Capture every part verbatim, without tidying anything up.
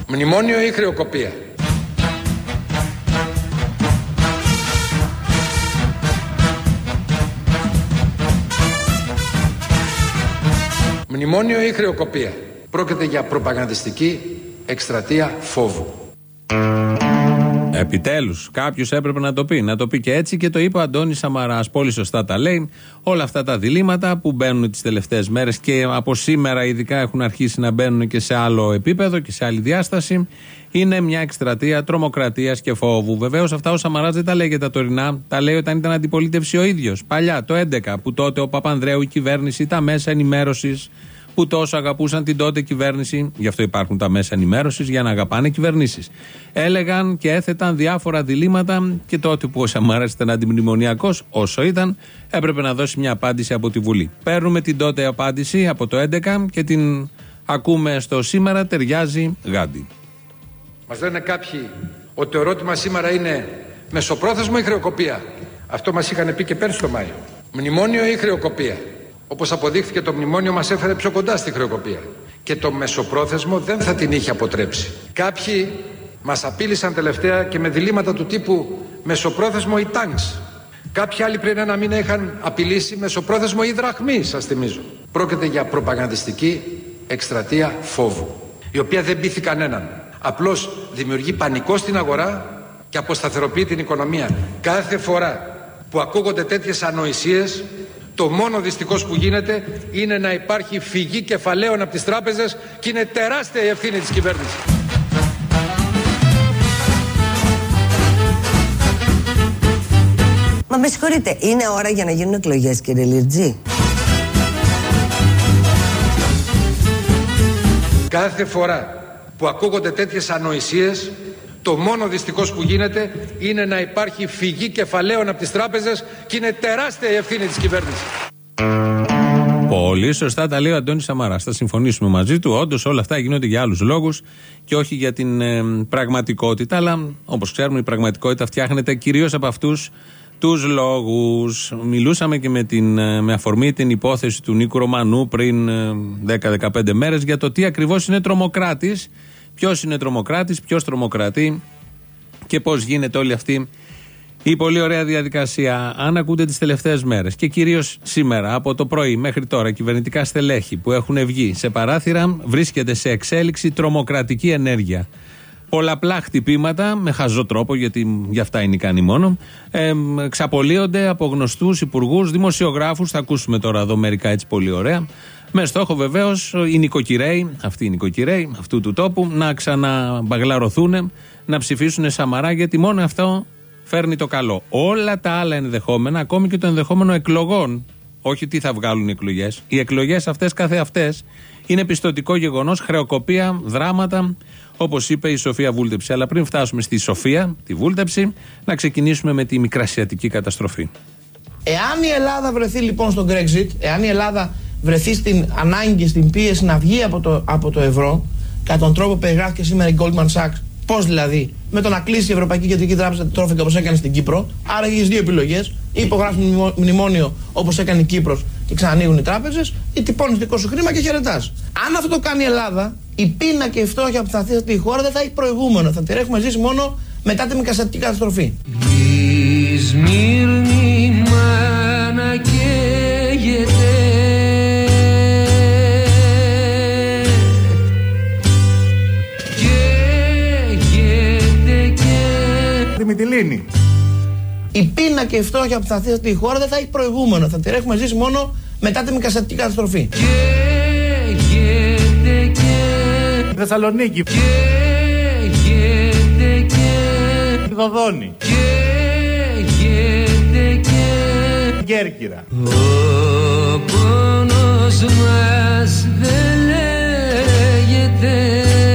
Μνημόνιο ή χρεοκοπία? Μνημόνιο ή χρεοκοπία? Πρόκειται για προπαγανδιστική εκστρατεία φόβου. Επιτέλους, κάποιος έπρεπε να το πει. Να το πει και έτσι, και το είπε ο Αντώνης Σαμαράς. Πολύ σωστά τα λέει. Όλα αυτά τα διλήμματα που μπαίνουν τις τελευταίες μέρες και από σήμερα ειδικά έχουν αρχίσει να μπαίνουν και σε άλλο επίπεδο και σε άλλη διάσταση, είναι μια εκστρατεία τρομοκρατίας και φόβου. Βεβαίως αυτά ο Σαμαράς δεν τα λέει για τα τωρινά. Τα λέει όταν ήταν αντιπολίτευση ο ίδιος. Παλιά, το έντεκα, που τότε ο Παπανδρέου, η κυβέρνηση, τα μέσα ενημέρωσης, που τόσο αγαπούσαν την τότε κυβέρνηση, γι' αυτό υπάρχουν τα μέσα ενημέρωσης, για να αγαπάνε κυβερνήσεις. Έλεγαν και έθεταν διάφορα διλήμματα και τότε που ο Σαμαράς ήταν αντιμνημονιακός, όσο ήταν, έπρεπε να δώσει μια απάντηση από τη Βουλή. Παίρνουμε την τότε απάντηση από το έντεκα και την ακούμε στο σήμερα, ταιριάζει γάντι. Μας λένε κάποιοι ότι το ερώτημα σήμερα είναι μεσοπρόθεσμο ή χρεοκοπία. Αυτό μας είχαν πει και πέρσι το Μάιο. Μνημόνιο ή χρεοκοπία? Όπως αποδείχθηκε, το μνημόνιο μας έφερε πιο κοντά στη χρεοκοπία. Και το μεσοπρόθεσμο δεν θα την είχε αποτρέψει. Κάποιοι μας απείλησαν τελευταία και με διλήμματα του τύπου μεσοπρόθεσμο ή τάγκς. Κάποιοι άλλοι πριν ένα μήνα είχαν απειλήσει μεσοπρόθεσμο ή δραχμή, σας θυμίζω. Πρόκειται για προπαγανδιστική εκστρατεία φόβου, η οποία δεν πείθει κανέναν. Απλώς δημιουργεί πανικό στην αγορά και αποσταθεροποιεί την οικονομία. Κάθε φορά που ακούγονται τέτοιες ανοησίες, το μόνο δυστυχώς που γίνεται είναι να υπάρχει φυγή κεφαλαίων από τις τράπεζες και είναι τεράστια η ευθύνη της κυβέρνησης. Μα με συγχωρείτε, είναι ώρα για να γίνουν εκλογές, κύριε Λιρτζή? Κάθε φορά που ακούγονται τέτοιες ανοησίες, το μόνο δυστυχώς που γίνεται είναι να υπάρχει φυγή κεφαλαίων από τις τράπεζες και είναι τεράστια η ευθύνη της κυβέρνησης. Πολύ σωστά τα λέει ο Αντώνης Σαμαράς. Θα συμφωνήσουμε μαζί του. Όντως όλα αυτά γίνονται για άλλους λόγους και όχι για την ε, πραγματικότητα. Αλλά όπως ξέρουμε, η πραγματικότητα φτιάχνεται κυρίως από αυτούς τους λόγους. Μιλούσαμε και με, την, με αφορμή την υπόθεση του Νίκου Ρωμανού πριν δέκα με δεκαπέντε μέρες για το τι ακριβώς είναι τρομοκράτης. Ποιος είναι τρομοκράτης, ποιος τρομοκρατεί και πώς γίνεται όλη αυτή η πολύ ωραία διαδικασία. Αν ακούτε τις τελευταίες μέρες και κυρίως σήμερα από το πρωί μέχρι τώρα κυβερνητικά στελέχη που έχουν βγει σε παράθυρα, βρίσκεται σε εξέλιξη τρομοκρατική ενέργεια. Πολλαπλά χτυπήματα με χαζό τρόπο, γιατί γι' αυτά είναι ικανοί μόνο, ε, ξαπολύονται από γνωστούς υπουργούς, δημοσιογράφους. Θα ακούσουμε τώρα εδώ μερικά έτσι πολύ ωραία. Με στόχο βεβαίως οι νοικοκυρέοι, αυτοί οι νοικοκυρέοι αυτού του τόπου, να ξαναμπαγλαρωθούν, να ψηφίσουν Σαμαρά, γιατί μόνο αυτό φέρνει το καλό. Όλα τα άλλα ενδεχόμενα, ακόμη και το ενδεχόμενο εκλογών, όχι τι θα βγάλουν οι εκλογές, οι εκλογές αυτές καθεαυτές είναι πιστωτικό γεγονός, χρεοκοπία, δράματα, όπως είπε η Σοφία Βούλτεψη. Αλλά πριν φτάσουμε στη Σοφία, τη Βούλτεψη, να ξεκινήσουμε με τη μικρασιατική καταστροφή. Εάν η Ελλάδα βρεθεί λοιπόν στο Brexit, εάν η Ελλάδα βρεθεί στην ανάγκη, στην πίεση να βγει από το, από το ευρώ, κατά τον τρόπο που περιγράφηκε σήμερα η Goldman Sachs, πώς δηλαδή, με το να κλείσει η Ευρωπαϊκή Κεντρική Τράπεζα τη τρόφικα όπως έκανε στην Κύπρο, άρα έχεις δύο επιλογές, ή υπογράφει μνημόνιο όπως έκανε η Κύπρος και ξανανοίγουν οι τράπεζες, ή τυπώνεις δικό σου χρήμα και χαιρετάς. Αν αυτό το κάνει η Ελλάδα, η πείνα και η φτώχεια που θα θέσει αυτή η χώρα δεν θα έχει προηγούμενο. Θα την έχουμε ζήσει μόνο μετά τη μικρασιατική καταστροφή. Η Σμύρνη μάνα καίγεται. Μυτιλήνη. Η πείνα και η φτώχεια που θα θέσει αυτή η χώρα δεν θα έχει προηγούμενο. Θα την έχουμε ζήσει μόνο μετά τη μικρασιατική καταστροφή. Και, και, και, Θεσσαλονίκη. Και, και, και, Γοδόνη. Και, και, και, Κέρκυρα. Ο πόνος μας δεν λέγεται.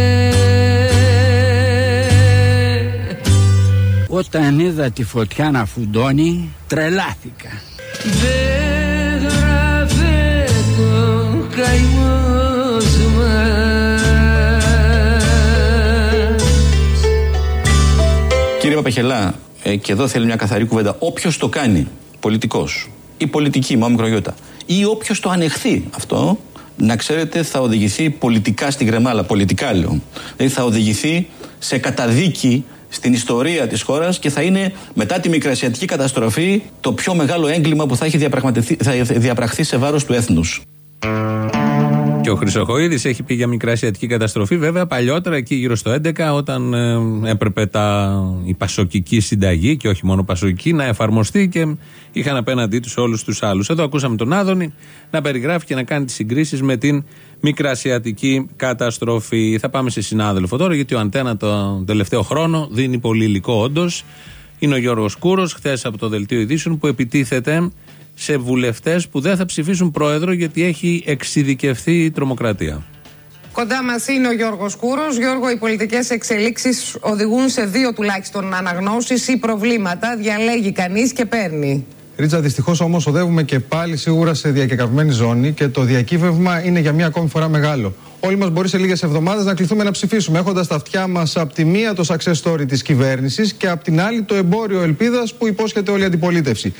Όταν είδα τη φωτιά να φουντώνει, τρελάθηκα. Δεν γράφε το καημός μας. Κύριε Παπαχελά, ε, και εδώ θέλει μια καθαρή κουβέντα. Όποιος το κάνει, πολιτικός ή πολιτική, μάμη μικρογιώτα, ή όποιος το ανεχθεί αυτό, να ξέρετε, θα οδηγηθεί πολιτικά στην γκρεμάλα. Πολιτικά λέω. Δηλαδή θα οδηγηθεί σε καταδίκη στην ιστορία της χώρας και θα είναι μετά τη μικρασιατική καταστροφή το πιο μεγάλο έγκλημα που θα έχει θα διαπραχθεί σε βάρος του έθνους. Και ο Χρυσοχοΐδης έχει πει για μικρασιατική καταστροφή, βέβαια παλιότερα εκεί γύρω στο έντεκα, όταν ε, έπρεπε τα, η πασοκική συνταγή και όχι μόνο πασοκική να εφαρμοστεί και είχαν απέναντί τους όλους τους άλλους. Εδώ ακούσαμε τον Άδωνη να περιγράφει και να κάνει τις συγκρίσεις με την μικρασιατική καταστροφή. Θα πάμε σε συνάδελφο τώρα, γιατί ο Αντένα τον τελευταίο χρόνο δίνει πολύ υλικό όντως. Είναι ο Γιώργος Κούρος, χθες από το Δελτίο Ειδήσεων, που επιτίθεται σε βουλευτές που δεν θα ψηφίσουν πρόεδρο γιατί έχει εξειδικευθεί η τρομοκρατία. Κοντά μας είναι ο Γιώργος Κούρος. Γιώργο, οι πολιτικές εξελίξεις οδηγούν σε δύο τουλάχιστον αναγνώσεις ή προβλήματα. Διαλέγει κανείς και παίρνει. Ρίτσα, δυστυχώς όμως οδεύουμε και πάλι σίγουρα σε διακεκαυμένη ζώνη και το διακύβευμα είναι για μία ακόμη φορά μεγάλο. Όλοι μας μπορεί σε λίγες εβδομάδες να κληθούμε να ψηφίσουμε, έχοντας στα αυτιά μας από τη μία το success story της κυβέρνησης και από την άλλη το εμπόριο ελπίδας που υπόσχεται όλη η αντιπολίτευση.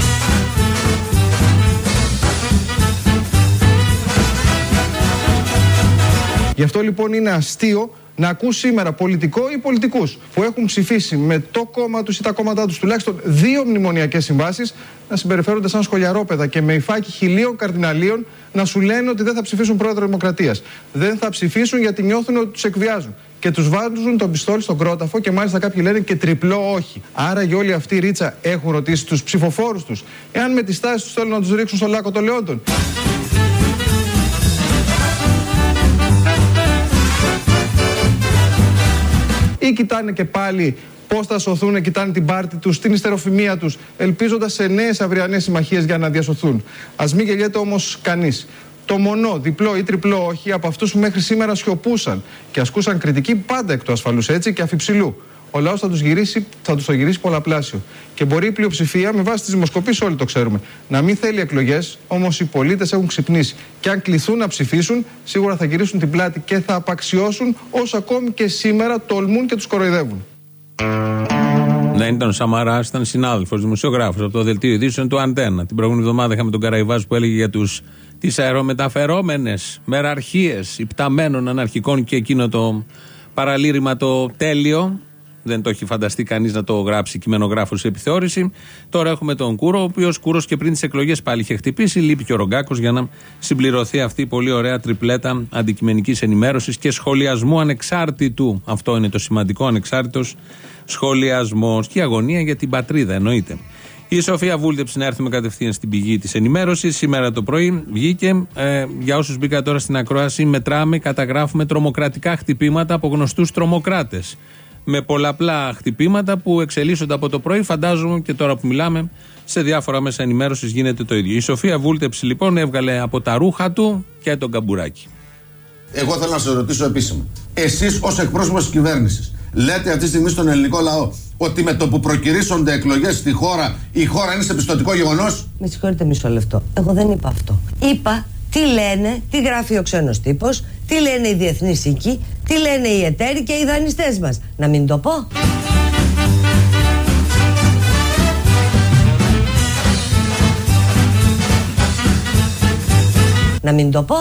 Γι' αυτό λοιπόν είναι αστείο να ακούς σήμερα πολιτικό ή πολιτικούς που έχουν ψηφίσει με το κόμμα τους ή τα κόμματά τους τουλάχιστον δύο μνημονιακές συμβάσεις να συμπεριφέρονται σαν σχολιαρόπαιδα και με υφάκι χιλίων καρδιναλίων να σου λένε ότι δεν θα ψηφίσουν πρόεδρο Δημοκρατίας. Δεν θα ψηφίσουν γιατί νιώθουν ότι τους εκβιάζουν. Και τους βάζουν τον πιστόλι στον κρόταφο και μάλιστα κάποιοι λένε και τριπλό όχι. Άρα για όλοι αυτοί, Ρίτσα, έχουν ρωτήσει τους ψηφοφόρους τους εάν με τις τάσεις τους θέλουν να τους ρίξουν στο λάκκο των λεόντων. Ή κοιτάνε και πάλι πώς θα σωθούν, κοιτάνε την πάρτη τους, την ιστεροφημία τους, ελπίζοντας σε νέες αυριανές συμμαχίες για να διασωθούν. Ας μην γελιέται όμως κανείς. Το μονό, διπλό ή τριπλό όχι από αυτούς που μέχρι σήμερα σιωπούσαν και ασκούσαν κριτική πάντα εκ του ασφαλούς έτσι και αφιψηλού. Ο λαός θα τους γυρίσει, θα τους το γυρίσει πολλαπλάσιο. Και μπορεί η πλειοψηφία, με βάση τις δημοσκοπήσεις, όλοι το ξέρουμε, να μην θέλει εκλογές, όμως οι πολίτες έχουν ξυπνήσει. Και αν κληθούν να ψηφίσουν, σίγουρα θα γυρίσουν την πλάτη και θα απαξιώσουν όσοι ακόμη και σήμερα τολμούν και τους κοροϊδεύουν. Δεν ήταν ο Σαμαράς, ήταν συνάδελφος, δημοσιογράφος από το Δελτίο Ειδήσεων του Αντένα. Την προηγούμενη εβδομάδα είχαμε τον Καραϊβάζ που έλεγε για τους, τις αερομεταφερόμενες μεραρχίες υπταμένων αναρχικών και εκείνο το παραλήρημα το τέλειο. Δεν το έχει φανταστεί κανείς να το γράψει κειμενογράφος σε επιθεώρηση. Τώρα έχουμε τον Κούρο, ο οποίος Κούρος και πριν τις εκλογές πάλι είχε χτυπήσει. Λείπει και ο Ρογκάκος για να συμπληρωθεί αυτή η πολύ ωραία τριπλέτα αντικειμενικής ενημέρωσης και σχολιασμού ανεξάρτητου. Αυτό είναι το σημαντικό, ανεξάρτητος σχολιασμός και αγωνία για την πατρίδα, εννοείται. Η Σοφία βούλτεψε να έρθουμε κατευθείαν στην πηγή της ενημέρωσης. Σήμερα το πρωί βγήκε, ε, για όσους μπήκα τώρα στην ακρόαση, μετράμε, καταγράφουμε τρομοκρατικά χτυπήματα από γνωστούς τρομοκράτες. Με πολλαπλά χτυπήματα που εξελίσσονται από το πρωί, φαντάζομαι και τώρα που μιλάμε, σε διάφορα μέσα ενημέρωσης γίνεται το ίδιο. Η Σοφία βούλτεψε λοιπόν, έβγαλε από τα ρούχα του και τον καμπουράκι. Εγώ θέλω να σας ρωτήσω επίσημα. Εσείς ως εκπρόσωπος της κυβέρνησης, λέτε αυτή τη στιγμή στον ελληνικό λαό ότι με το που προκυρήσονται εκλογές στη χώρα, η χώρα είναι σε πιστωτικό γεγονός? Με συγχωρείτε μισό λεπτό. Εγώ δεν είπα αυτό. Είπα τι λένε, τι γράφει ο ξένος τύπος, τι λένε οι διεθνείς οίκοι, τι λένε οι εταίροι και οι δανειστές μας. Να μην το πω? Να μην το πω?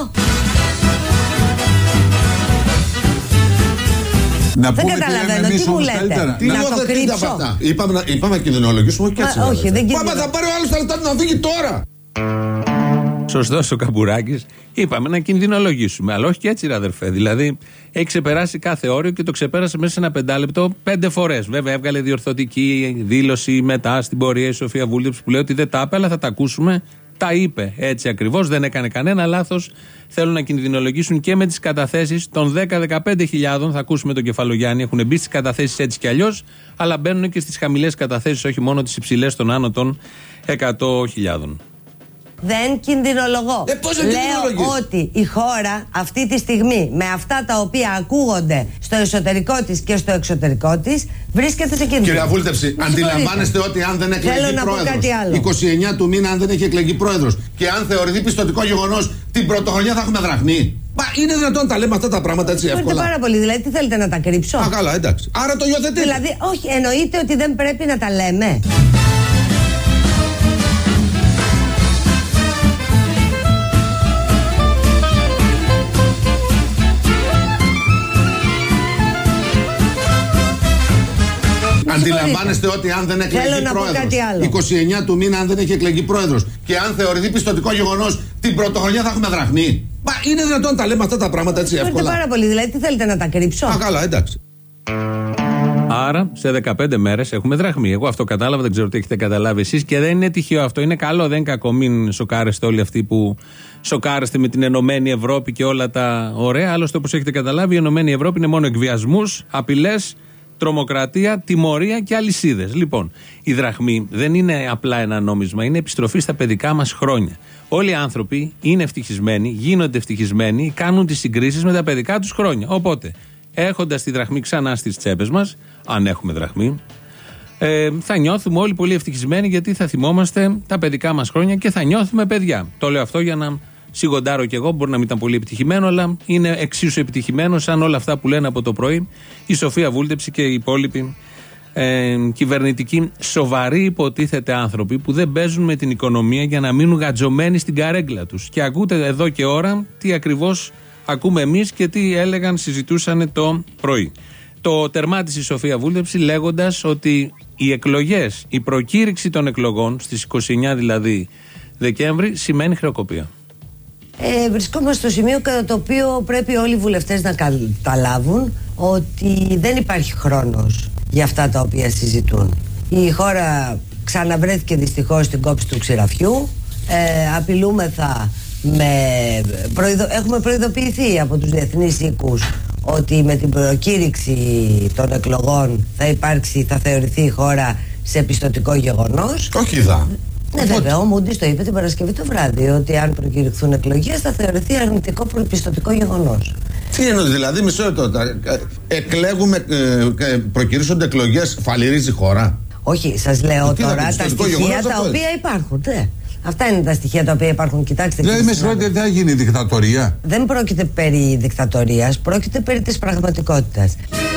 Να δεν καταλαβαίνω, τι μου λέτε, τι να το κρύψω? Είπαμε να, είπαμε να κινδυνολογήσουμε και έτσι. Μα, όχι, δεν κινδυνο... Πάμε, θα πάρει ο άλλος τα λεπτά του να φύγει τώρα. Σωστός ο Καμπουράκης. Είπαμε να κινδυνολογήσουμε. Αλλά όχι και έτσι, ρε αδερφέ. Δηλαδή, έχει ξεπεράσει κάθε όριο και το ξεπέρασε μέσα σε ένα πεντάλεπτο πέντε φορές. Βέβαια, έβγαλε διορθωτική δήλωση μετά στην πορεία η Σοφία Βούλτεψη που λέει ότι δεν τα είπε, αλλά θα τα ακούσουμε. Τα είπε έτσι ακριβώς. Δεν έκανε κανένα λάθος. Θέλουν να κινδυνολογήσουν και με τις καταθέσεις των δέκα με δεκαπέντε χιλιάδων. Θα ακούσουμε τον Κεφαλογιάννη. Έχουν μπει στις καταθέσεις έτσι κι αλλιώς, αλλά μπαίνουν και στις χαμηλές καταθέσεις, όχι μόνο τις υψηλές των άνω των εκατό χιλιάδων. Δεν κινδυνολογώ. Ε, πώς δεν Λέω ότι η χώρα αυτή τη στιγμή με αυτά τα οποία ακούγονται στο εσωτερικό της και στο εξωτερικό της βρίσκεται σε κίνδυνο. Κυρία Βούλτεψη, αντιλαμβάνεστε ότι αν δεν εκλεγεί πρόεδρος είκοσι εννέα του μήνα, αν δεν έχει εκλεγεί πρόεδρος και αν θεωρηθεί πιστωτικό γεγονός, την πρωτοχρονιά θα έχουμε δραχμή? Μα είναι δυνατόν να τα λέμε αυτά τα πράγματα έτσι εύκολα? Πάρα πολύ. Δηλαδή, τι θέλετε να τα κρύψω? Α, καλά, εντάξει. Άρα το υιοθετείτε. Δηλαδή, όχι, εννοείται ότι δεν πρέπει να τα λέμε. Αντιλαμβάνεστε ότι αν δεν εκλεγεί πρόεδρος, είκοσι εννέα του μήνα, αν δεν έχει εκλεγεί πρόεδρος και αν θεωρηθεί πιστωτικό γεγονός, την πρωτοχρονιά θα έχουμε δραχμή. Μα είναι δυνατόν τα λέμε αυτά τα πράγματα έτσι εύκολα? Θέλετε πάρα πολύ, δηλαδή τι θέλετε να τα κρύψω? Α, καλά, εντάξει. Άρα σε δεκαπέντε μέρες έχουμε δραχμή. Εγώ αυτό κατάλαβα, δεν ξέρω τι έχετε καταλάβει εσείς και δεν είναι τυχαίο αυτό. Είναι καλό, δεν είναι κακό. Μην σοκάρεστε όλοι αυτοί που σοκάρεστε με την Ενωμένη Ευρώπη και όλα τα ωραία. Άλλωστε, όπως έχετε καταλάβει, η Ενωμένη Ευρώπη είναι μόνο εκβιασμούς, απειλές, τρομοκρατία, τιμωρία και αλυσίδες. Λοιπόν, η δραχμή δεν είναι απλά ένα νόμισμα, είναι επιστροφή στα παιδικά μας χρόνια. Όλοι οι άνθρωποι είναι ευτυχισμένοι, γίνονται ευτυχισμένοι, κάνουν τις συγκρίσεις με τα παιδικά τους χρόνια. Οπότε, έχοντας τη δραχμή ξανά στις τσέπες μας, αν έχουμε δραχμή, ε, θα νιώθουμε όλοι πολύ ευτυχισμένοι γιατί θα θυμόμαστε τα παιδικά μας χρόνια και θα νιώθουμε παιδιά. Το λέω αυτό για να σιγοντάρω κι εγώ, μπορεί να μην ήταν πολύ επιτυχημένο, αλλά είναι εξίσου επιτυχημένο σαν όλα αυτά που λένε από το πρωί η Σοφία Βούλτεψη και οι υπόλοιποι ε, κυβερνητικοί σοβαροί υποτίθεται άνθρωποι που δεν παίζουν με την οικονομία για να μείνουν γατζωμένοι στην καρέγκλα τους. Και ακούτε εδώ και ώρα τι ακριβώς ακούμε εμείς και τι έλεγαν, συζητούσαν το πρωί. Το τερμάτισε η Σοφία Βούλτεψη λέγοντας ότι οι εκλογές, η προκήρυξη των εκλογών στις είκοσι εννέα δηλαδή Δεκέμβρη σημαίνει χρεοκοπία. Ε, βρισκόμαστε στο σημείο κατά το οποίο πρέπει όλοι οι βουλευτές να καταλάβουν ότι δεν υπάρχει χρόνος για αυτά τα οποία συζητούν. Η χώρα ξαναβρέθηκε δυστυχώς στην κόψη του ξηραφιού. Ε, απειλούμεθα με προειδο... Έχουμε προειδοποιηθεί από τους διεθνείς οίκους ότι με την προκήρυξη των εκλογών θα υπάρξει, θα θεωρηθεί η χώρα σε πιστωτικό γεγονός. Όχι δα. Ναι, βέβαια, ο Μούντις το είπε την Παρασκευή το βράδυ, ότι αν προκηρυχθούν εκλογές θα θεωρηθεί αρνητικό πιστωτικό γεγονός. Τι εννοεί, δηλαδή, μισό λεπτό. Εκλέγουμε, ε, προκηρύσσονται εκλογές, φαλυρίζει η χώρα? Όχι, σας λέω τώρα τα στοιχεία γεγονός, τα οποία υπάρχουν. Ναι. Αυτά είναι τα στοιχεία τα οποία υπάρχουν. Κοιτάξτε. Δηλαδή, με συγχωρείτε, δεν θα γίνει δικτατορία? Δεν πρόκειται περί δικτατορίας, πρόκειται περί της πραγματικότητας.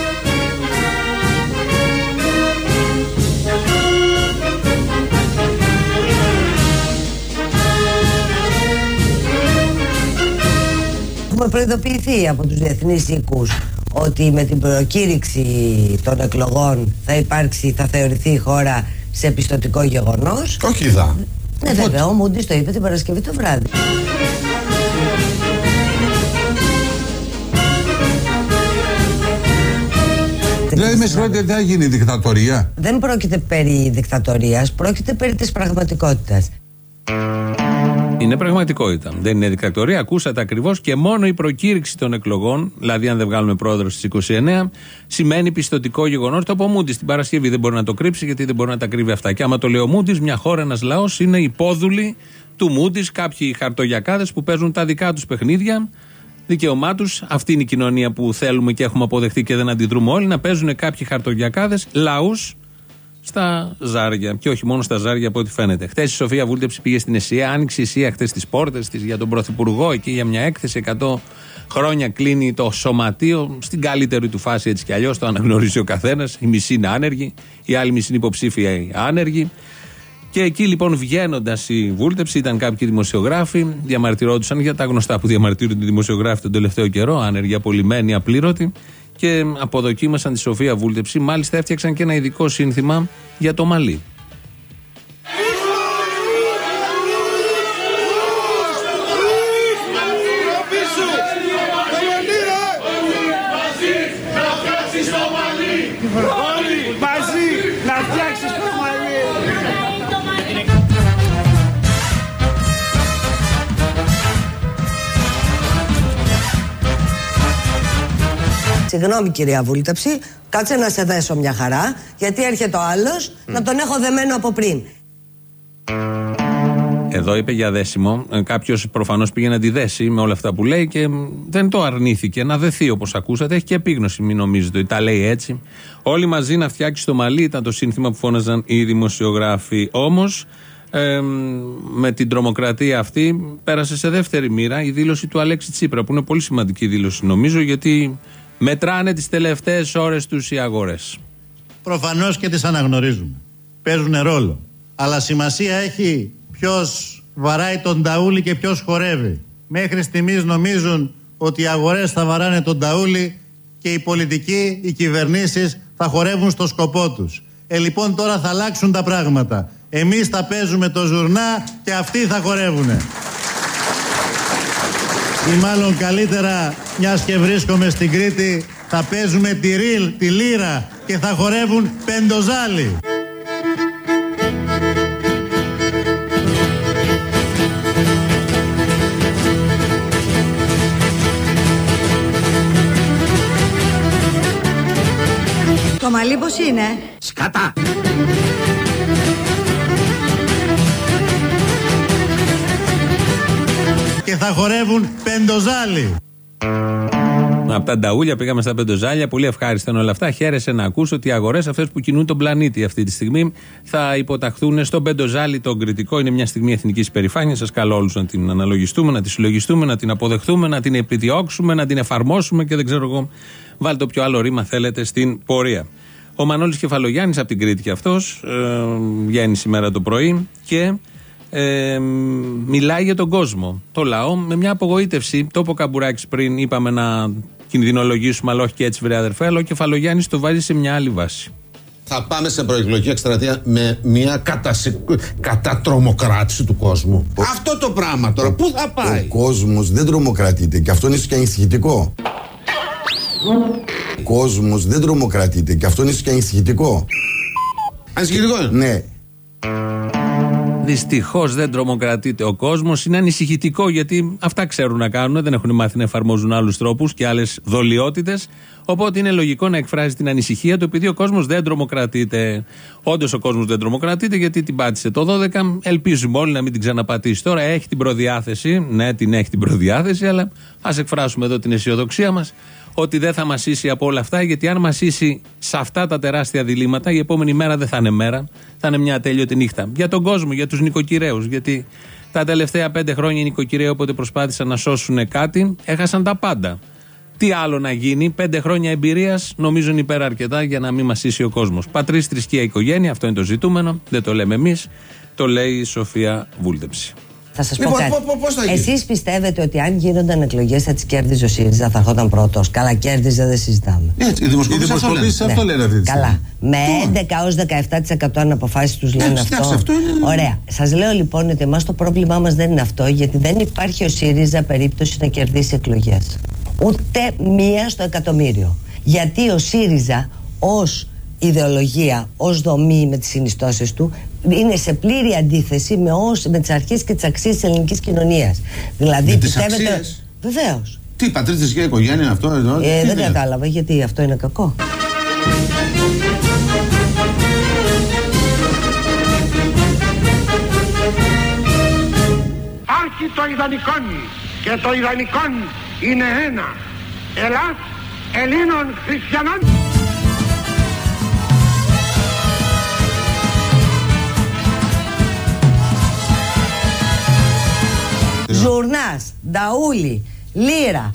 Έχουμε προειδοποιηθεί από τους διεθνείς οίκους ότι με την προκήρυξη των εκλογών θα υπάρξει, θα θεωρηθεί η χώρα σε πιστωτικό γεγονός. Όχι δα. Ναι, βέβαια, ο Μούντις το είπε την Παρασκευή το βράδυ. Δηλαδή, με συγχωρείτε, δεν θα γίνει δικτατορία? Δεν πρόκειται περί δικτατορίας, πρόκειται περί της πραγματικότητας. Είναι πραγματικότητα. Δεν είναι δικτατορία. Ακούσατε ακριβώς, και μόνο η προκήρυξη των εκλογών, δηλαδή αν δεν βγάλουμε πρόεδρο στις είκοσι εννέα, σημαίνει πιστωτικό γεγονός. Το από Μούντις την Παρασκευή δεν μπορεί να το κρύψει, γιατί δεν μπορεί να τα κρύβει αυτά. Και άμα το λέει ο Μούντις, μια χώρα, ένας λαός είναι υπόδουλοι του Μούντις, κάποιοι χαρτογιακάδες που παίζουν τα δικά τους παιχνίδια. Δικαίωμά τους. Αυτή είναι η κοινωνία που θέλουμε και έχουμε αποδεχτεί και δεν αντιδρούμε όλοι. Να παίζουν κάποιοι χαρτογιακάδες λαούς στα ζάρια. Και όχι μόνο στα ζάρια, από ό,τι φαίνεται. Χθες η Σοφία Βούλτεψη πήγε στην ΕΣΥΑ, άνοιξε η ΕΣΥΑ χθες τις πόρτες της για τον Πρωθυπουργό, εκεί για μια έκθεση. εκατό χρόνια κλείνει το σωματείο, στην καλύτερη του φάση έτσι κι αλλιώς, το αναγνωρίζει ο καθένας. Η μισή είναι άνεργη, η άλλη μισή είναι υποψήφια άνεργη. Και εκεί λοιπόν, βγαίνοντας η Βούλτεψη, ήταν κάποιοι δημοσιογράφοι, διαμαρτυρόντουσαν για τα γνωστά που διαμαρτύρονται οι δημοσιογράφοι τον τελευταίο καιρό, άνεργοι, απολυμμένοι, απλήρωτοι. Και αποδοκίμασαν τη Σοφία Βούλτεψη. Μάλιστα έφτιαξαν και ένα ειδικό σύνθημα για το Μαλί. Συγγνώμη κυρία Βούλτεψη, κάτσε να σε δέσω μια χαρά, γιατί έρχεται ο άλλος mm. να τον έχω δεμένο από πριν. Εδώ είπε για δέσιμο. Κάποιος προφανώς πήγε να τη δέσει με όλα αυτά που λέει και δεν το αρνήθηκε να δεθεί, όπως ακούσατε. Έχει και επίγνωση, μην νομίζετε ότι τα λέει έτσι. Όλοι μαζί να φτιάξει το μαλλί ήταν το σύνθημα που φώναζαν οι δημοσιογράφοι. Όμως ε, με την τρομοκρατία αυτή πέρασε σε δεύτερη μοίρα η δήλωση του Αλέξη Τσίπρα, που είναι πολύ σημαντική δήλωση νομίζω, γιατί μετράνε τις τελευταίες ώρες τους οι αγορές. Προφανώς και τις αναγνωρίζουμε. Παίζουν ρόλο. Αλλά σημασία έχει ποιος βαράει τον ταούλι και ποιος χορεύει. Μέχρι στιγμής νομίζουν ότι οι αγορές θα βαράνε τον ταούλι και οι πολιτικοί, οι κυβερνήσεις θα χορεύουν στο σκοπό τους. Ε, λοιπόν τώρα θα αλλάξουν τα πράγματα. Εμείς θα παίζουμε το ζουρνά και αυτοί θα χορεύουνε. Ή μάλλον καλύτερα, μιας και βρίσκομαι στην Κρήτη, θα παίζουμε τη ριλ, τη λύρα και θα χορεύουν πεντοζάλι. Το μαλλί πώς είναι? Σκατά. Και θα χορεύουν πεντοζάλι. Από τα νταούλια πήγαμε στα πεντοζάλια. Πολύ ευχάριστα είναι όλα αυτά. Χαίρεσαι να ακούς ότι οι αγορές αυτές που κινούν τον πλανήτη αυτή τη στιγμή θα υποταχθούν στον πεντοζάλι τον κριτικό. Είναι μια στιγμή εθνικής υπερηφάνειας. Σας καλώ όλους να την αναλογιστούμε, να τη συλλογιστούμε, να την αποδεχτούμε, να την επιδιώξουμε, να την εφαρμόσουμε και δεν ξέρω εγώ. Βάλτε όποιο άλλο ρήμα θέλετε στην πορεία. Ο Μανώλης Κεφαλογιάννης από την Κρήτη και αυτός ε, βγαίνει σήμερα το πρωί και ε, μιλάει για τον κόσμο, το λαό, με μια απογοήτευση. Το είπε ο Καμπουράκης πριν, είπαμε να κινδυνολογήσουμε, αλλά όχι και έτσι, βρε αδερφέ. Αλλά ο Κεφαλογιάννης το βάζει σε μια άλλη βάση. Θα πάμε σε προεκλογική εκστρατεία με μια κατασυ... κατατρομοκράτηση του κόσμου. Ο... Αυτό το πράγμα τώρα, πού θα πάει? Ο κόσμος δεν τρομοκρατείται και αυτό είναι και ανησυχητικό. Ο κόσμος δεν τρομοκρατείται και αυτό είναι και ανησυχητικό. Ανησυχητικό είναι. Ναι. Δυστυχώς δεν τρομοκρατείται ο κόσμος. Είναι ανησυχητικό γιατί αυτά ξέρουν να κάνουν. Δεν έχουν μάθει να εφαρμόζουν άλλους τρόπους και άλλες δολιότητες. Οπότε είναι λογικό να εκφράζει την ανησυχία του επειδή ο κόσμος δεν τρομοκρατείται. Όντως ο κόσμος δεν τρομοκρατείται γιατί την πάτησε το δώδεκα. Ελπίζουμε όλοι να μην την ξαναπατήσει τώρα. Έχει την προδιάθεση. Ναι, την έχει την προδιάθεση, αλλά ας εκφράσουμε εδώ την αισιοδοξία μας ότι δεν θα μας ίσει από όλα αυτά, γιατί αν μας ίσει σε αυτά τα τεράστια διλήμματα, η επόμενη μέρα δεν θα είναι μέρα, θα είναι μια ατέλειωτη νύχτα. Για τον κόσμο, για τους νοικοκυρέους, γιατί τα τελευταία πέντε χρόνια οι νοικοκυρέοι, όποτε προσπάθησαν να σώσουν κάτι, έχασαν τα πάντα. Τι άλλο να γίνει, πέντε χρόνια εμπειρίας νομίζω είναι υπεραρκετά για να μην μας ίσει ο κόσμος. Πατρίς, θρησκεία, οικογένεια, αυτό είναι το ζητούμενο, δεν το λέμε εμείς, το λέει η Σοφία Βούλτεψη. Θα σας πω κάτι. Εσείς πιστεύετε ότι αν γίνονταν εκλογές θα τις κέρδιζε ο ΣΥΡΙΖΑ, θα ερχόταν πρώτος? Καλά, κέρδιζε, δεν συζητάμε. Έτσι, οι δημοσκοπήσεις αυτό λένε αυτή τη στιγμή. Καλά. Με έντεκα έως δεκαεπτά τοις εκατό αν αποφάσεις τους λένε αυτό. αυτό είναι... Ωραία. Σας λέω λοιπόν ότι εμάς το πρόβλημά μας δεν είναι αυτό, γιατί δεν υπάρχει ο ΣΥΡΙΖΑ περίπτωση να κερδίσει εκλογές. Ούτε μία στο εκατομμύριο. Γιατί ο ΣΥΡΙΖΑ ως ιδεολογία, ως δομή με τις συνιστώσεις του είναι σε πλήρη αντίθεση με, ως, με τις αρχές και τις αξίες της ελληνικής κοινωνίας. Δηλαδή με πιστεύετε... τις αξίες? Βεβαίως. Τι, πατρίς, θρησκεία, οικογένεια, αυτό εδώ? Ε, δεν κατάλαβα γιατί αυτό είναι κακό. Άρχι το ιδανικόν και το ιδανικόν είναι ένα. Ελλάς Ελλήνων χριστιανών. Ζουρνάς, νταούλι, λύρα.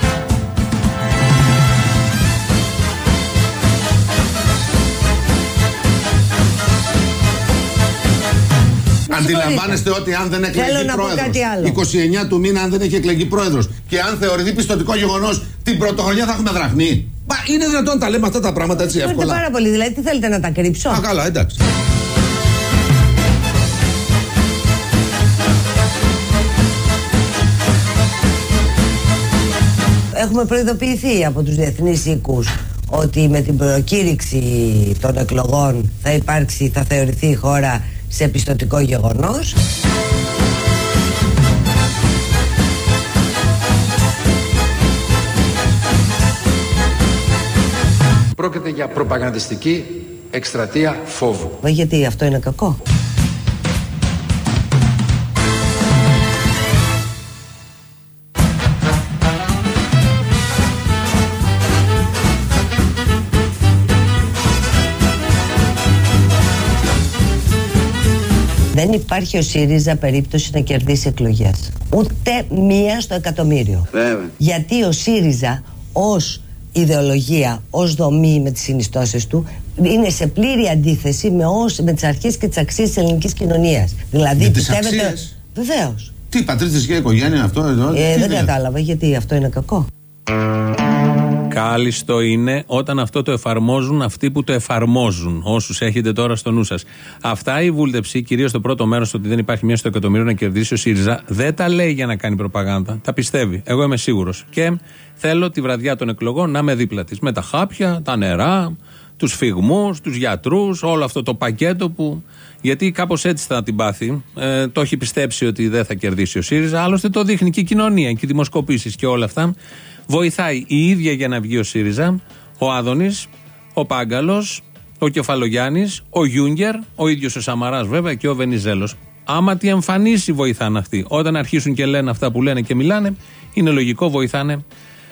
Αντιλαμβάνεστε ότι αν δεν εκλεγεί πρόεδρος, είκοσι εννέα του μήνα, αν δεν έχει εκλεγεί πρόεδρος και αν θεωρηθεί πιστωτικό γεγονός, την πρωτοχρονιά θα έχουμε δραχμή? Μα είναι δυνατόν να τα λέμε αυτά τα πράγματα έτσι εύκολα? Μπορείτε πάρα πολύ, δηλαδή τι θέλετε να τα κρύψω? Α, καλά, εντάξει. Έχουμε προειδοποιηθεί από τους διεθνείς οίκους ότι με την προκήρυξη των εκλογών θα υπάρξει, θα θεωρηθεί η χώρα σε πιστωτικό γεγονός. Πρόκειται για προπαγανδιστική εκστρατεία φόβου. Γιατί αυτό είναι κακό? Δεν υπάρχει ο ΣΥΡΙΖΑ περίπτωση να κερδίσει εκλογές. Ούτε μία στο εκατομμύριο. Βέβαια. Γιατί ο ΣΥΡΙΖΑ ως ιδεολογία, ως δομή με τις συνιστώσεις του είναι σε πλήρη αντίθεση με, ως, με τις αρχές και τις αξίες της ελληνικής κοινωνίας. Δηλαδή με πιστεύετε... τις αξίες? Βεβαίως. Τι, πατρίς, θρησκεία, οικογένεια, αυτό εδώ? Ε, δεν κατάλαβα γιατί αυτό είναι κακό. Κάλιστο είναι όταν αυτό το εφαρμόζουν αυτοί που το εφαρμόζουν. Όσους έχετε τώρα στο νου σας. Αυτά η βούλτεψη, κυρίως στο πρώτο μέρος, ότι δεν υπάρχει μία στο εκατομμύριο να κερδίσει ο ΣΥΡΙΖΑ, δεν τα λέει για να κάνει προπαγάνδα. Τα πιστεύει. Εγώ είμαι σίγουρος. Και θέλω τη βραδιά των εκλογών να είμαι δίπλα της. Με τα χάπια, τα νερά, τους φυγμούς, τους γιατρούς, όλο αυτό το πακέτο που. Γιατί κάπως έτσι θα την πάθει. Ε, το έχει πιστέψει ότι δεν θα κερδίσει ο ΣΥΡΙΖΑ. Άλλωστε το δείχνει και η κοινωνία και οι δημοσκοπήσεις και όλα αυτά. Βοηθάει η ίδια για να βγει ο ΣΥΡΙΖΑ, ο Άδωνης, ο Πάγκαλος, ο Κεφαλογιάννης, ο Γιούγκερ, ο ίδιος ο Σαμαράς βέβαια και ο Βενιζέλος. Άμα τι εμφανίσει βοηθάνε αυτοί. Όταν αρχίσουν και λένε αυτά που λένε και μιλάνε, είναι λογικό, βοηθάνε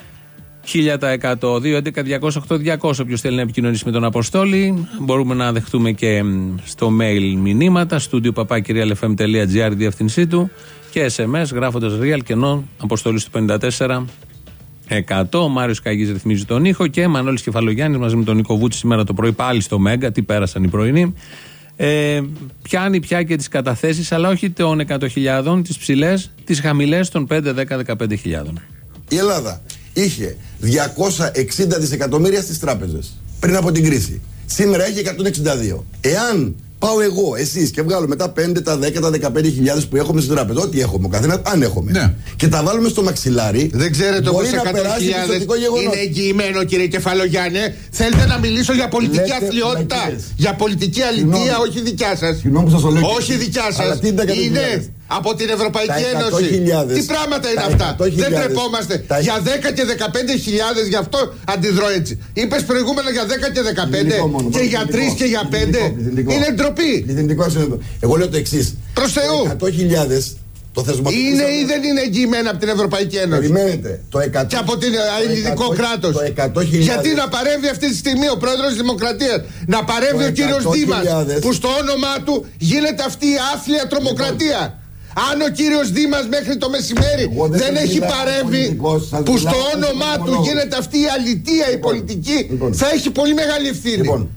χίλια τοις εκατό. δύο έντεκα διακόσια οκτώ διακόσια. Όποιος θέλει να επικοινωνήσει με τον Αποστόλη, μπορούμε να δεχτούμε και στο mail μηνύματα. Studio παπάκι real f m τελεία g r, διεύθυνσή του. Και ες εμ ες γράφοντας real κενό Αποστόλη του πενήντα τέσσερα εκατό. Ο Μάριος Καγής ρυθμίζει τον ήχο και Μανώλης Κεφαλογιάννης μαζί με τον Νίκο Βούτση σήμερα το πρωί πάλι στο Μέγκα. Τι πέρασαν οι πρωινοί. Ε, πιάνει πια και τις καταθέσεις, αλλά όχι των εκατό χιλιάδων, τις ψηλές, τις χαμηλές των πέντε, δέκα, δεκαπέντε χιλιάδων. Η Ελλάδα είχε διακόσια εξήντα δισεκατομμύρια στις τράπεζες πριν από την κρίση. Σήμερα έχει εκατόν εξήντα δύο. Εάν πάω εγώ, εσείς και βγάλω μετά πέντε, τα δέκα, τα δεκαπέντε χιλιάδες που έχουμε στην τράπεζα, ό,τι έχουμε ο καθένας, αν έχουμε, ναι, και τα βάλουμε στο μαξιλάρι, δεν ξέρετε όμως εκατό χιλιάδες είναι εγγυημένο, κύριε Κεφαλογιάννη. Θέλετε να μιλήσω για πολιτική αθλειότητα, για πολιτική αλητεία, όχι δικιά σας. Όχι δικιά σας. Είναι από την Ευρωπαϊκή Ένωση. Τι πράγματα είναι αυτά. Δεν τρεπόμαστε. Για δέκα και δεκαπέντε χιλιάδες, γι' αυτό αντιδρώ έτσι. Είπες προηγούμενα για δέκα και δεκαπέντε και για τρεις και για πέντε. Είναι ντροπή. Εγώ λέω το εξής. Προς Θεού. εκατό χιλιάδες το θεσμοθετικό. Είναι ή δεν είναι εγγυημένα από την Ευρωπαϊκή Ένωση. Περιμένετε. Το εκατό, και από την ελληνικό κράτος. Γιατί να παρέμβει αυτή τη στιγμή ο πρόεδρος της Δημοκρατίας, να παρέμβει ο κύριος Δήμας, που στο όνομά του γίνεται αυτή η άθλια τρομοκρατία. Αν ο κύριος Δήμας μέχρι το μεσημέρι δεν, δεν έχει παρέμβει, που στο όνομά του γίνεται αυτή η αλητεία, η πολιτική, λοιπόν, θα έχει πολύ μεγάλη ευθύνη. Λοιπόν.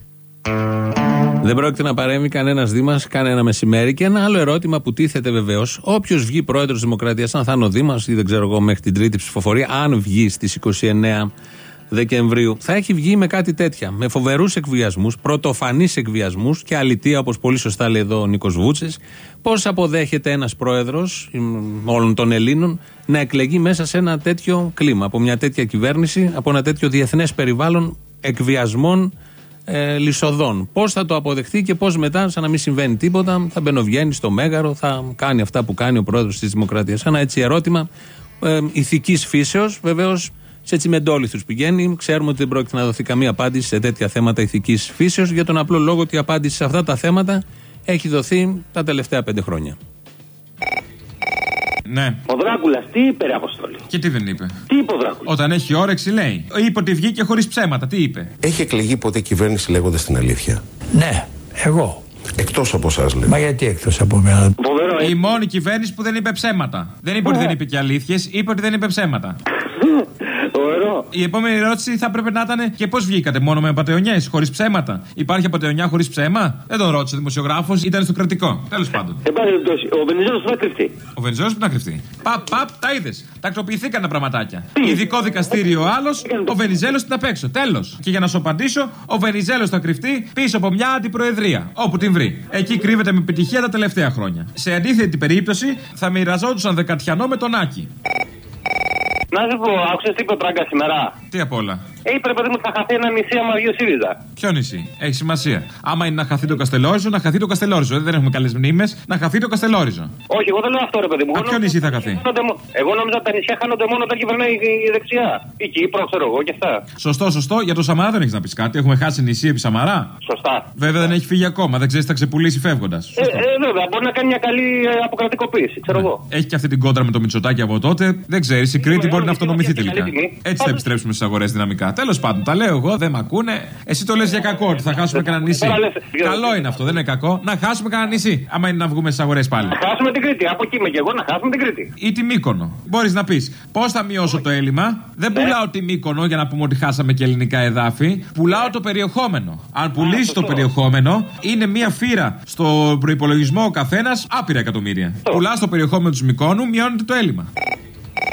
Δεν πρόκειται να παρέμβει κανένας Δήμας κανένα μεσημέρι. Και ένα άλλο ερώτημα που τίθεται βεβαίως, όποιος βγει πρόεδρος της Δημοκρατίας, αν θα είναι ο Δήμας ή δεν ξέρω εγώ μέχρι την τρίτη ψηφοφορία, αν βγει στις είκοσι εννέα Δεκεμβρίου, θα έχει βγει με κάτι τέτοια. Με φοβερούς εκβιασμούς, πρωτοφανείς εκβιασμούς και αλητεία, όπως πολύ σωστά λέει εδώ ο Νίκος Βούτσης. Πώς αποδέχεται ένας πρόεδρος όλων των Ελλήνων να εκλεγεί μέσα σε ένα τέτοιο κλίμα, από μια τέτοια κυβέρνηση, από ένα τέτοιο διεθνές περιβάλλον εκβιασμών, ε, λυσοδών. Πώς θα το αποδεχτεί και πώς μετά, σαν να μην συμβαίνει τίποτα, θα μπαινοβγαίνει στο Μέγαρο, θα κάνει αυτά που κάνει ο πρόεδρος της Δημοκρατίας. Ένα έτσι ερώτημα ε, ηθικής φύσεως, βεβαίως. Σε τσιμεντόλιθους πηγαίνει. Ξέρουμε ότι δεν πρόκειται να δοθεί καμία απάντηση σε τέτοια θέματα ηθικής φύσεως, για τον απλό λόγο ότι η απάντηση σε αυτά τα θέματα έχει δοθεί τα τελευταία πέντε χρόνια. Ναι. Ο Δράκουλας τι είπε, ρε Αποστόλη? Και τι δεν είπε? Τι είπε ο Δράκουλας? Όταν έχει όρεξη λέει. Είπε ότι βγήκε χωρίς ψέματα. Τι είπε? Έχει εκλεγεί ποτέ κυβέρνηση λέγοντας την αλήθεια? Ναι, εγώ. Εκτός από εσάς λέμε. Μα γιατί εκτός από μένα? Η μόνη κυβέρνηση που δεν είπε ψέματα. Δεν είπε ότι δεν είπε και αλήθειες, είπε ότι δεν είπε ψέματα. Ωραίο. Η επόμενη ερώτηση θα έπρεπε να ήταν και πώς βγήκατε, μόνο με απατεωνιές, χωρίς ψέματα? Υπάρχει απατεωνιά χωρίς ψέμα? Δεν τον ρώτησε ο δημοσιογράφος, ήταν στο κρατικό. Τέλος πάντων. Εν πάση περιπτώσει, ο Βενιζέλος που να κρυφτεί. Ο Βενιζέλος που να κρυφτεί. Παπ, παπ, τα είδες. Τακτοποιηθήκαν τα πραγματάκια. Ειδικό δικαστήριο ο άλλος, ο Βενιζέλος την απ' έξω. Τέλος. Και για να σου απαντήσω, ο Βενιζέλος θα κρυφτεί πίσω από μια αντιπροεδρία. Όπου την βρει. Εκεί κρύβεται με επιτυχία τα τελευταία χρόνια. Σε αντίθετη περίπτωση θα μοιραζόντουσαν δεκατιανό με τον Άκη. Να σου πω, άκουσες τι είπε ο Τράγκα σήμερα? Τι απ' όλα? Ε, είπε παιδί μου ότι θα χαθεί ένα νησί άμα βγει ο ΣΥΡΙΖΑ. Ποιο νησί? Έχει σημασία. Άμα είναι να χαθεί το Καστελόριζο, να χαθεί το Καστελόριζο. Δεν έχουμε καλές μνήμες. Να χαθεί το Καστελόριζο. Όχι, εγώ δεν λέω αυτό, ρε παιδί μου. Α, ποιο νησί θα χαθεί? Εγώ νόμιζα ότι τα νησιά χάνονται μόνο όταν κυβερνάει η δεξιά. Η Κύπρο, ξέρω εγώ και αυτά. Σωστό, σωστό. Για το Σαμαρά δεν έχει να πει κάτι. Έχουμε χάσει νησί επί Σαμαρά. Σωστά. Βέβαια δεν έχει φύγει ακόμα. Δεν ξέρει, θα ξεπουλήσει φεύγοντα. Ε, ε, βέβαια, μπορεί να κάνει μια καλή αποκρατικοποίηση, ξέρω ναι. εγώ. Έχει και αυτή την κόντρα με το Μητσοτάκι από τότε. Δεν ξέρει. Η Κρήτη μπορεί να αυτονομηθεί τελικά. Έτσι θα επιστρέψουμε στις αγορές δυναμικά. Τέλος πάντων, τα λέω εγώ, δεν μ' ακούνε. Εσύ το λες για κακό, ότι θα χάσουμε κανένα νησί. Καλό είναι αυτό, δεν είναι κακό. Να χάσουμε κανένα νησί, άμα είναι να βγούμε στις αγορές πάλι. Να χάσουμε την Κρήτη, από εκεί είμαι και εγώ, να χάσουμε την Κρήτη. Ή τη Μύκονο. Μπορείς να πεις πώς θα μειώσω το έλλειμμα. Δεν πουλάω τη Μύκονο για να πούμε ότι χάσαμε και ελληνικά εδάφη. Πουλάω το περιεχόμενο. Αν πουλήσει το περιεχόμενο, είναι μία φύρα στο προϋπολογισμό ο καθένας άπειρα εκατομμύρια. Πουλά το περιεχόμενο του Μυκόνου, μειώνεται το έλλειμμα.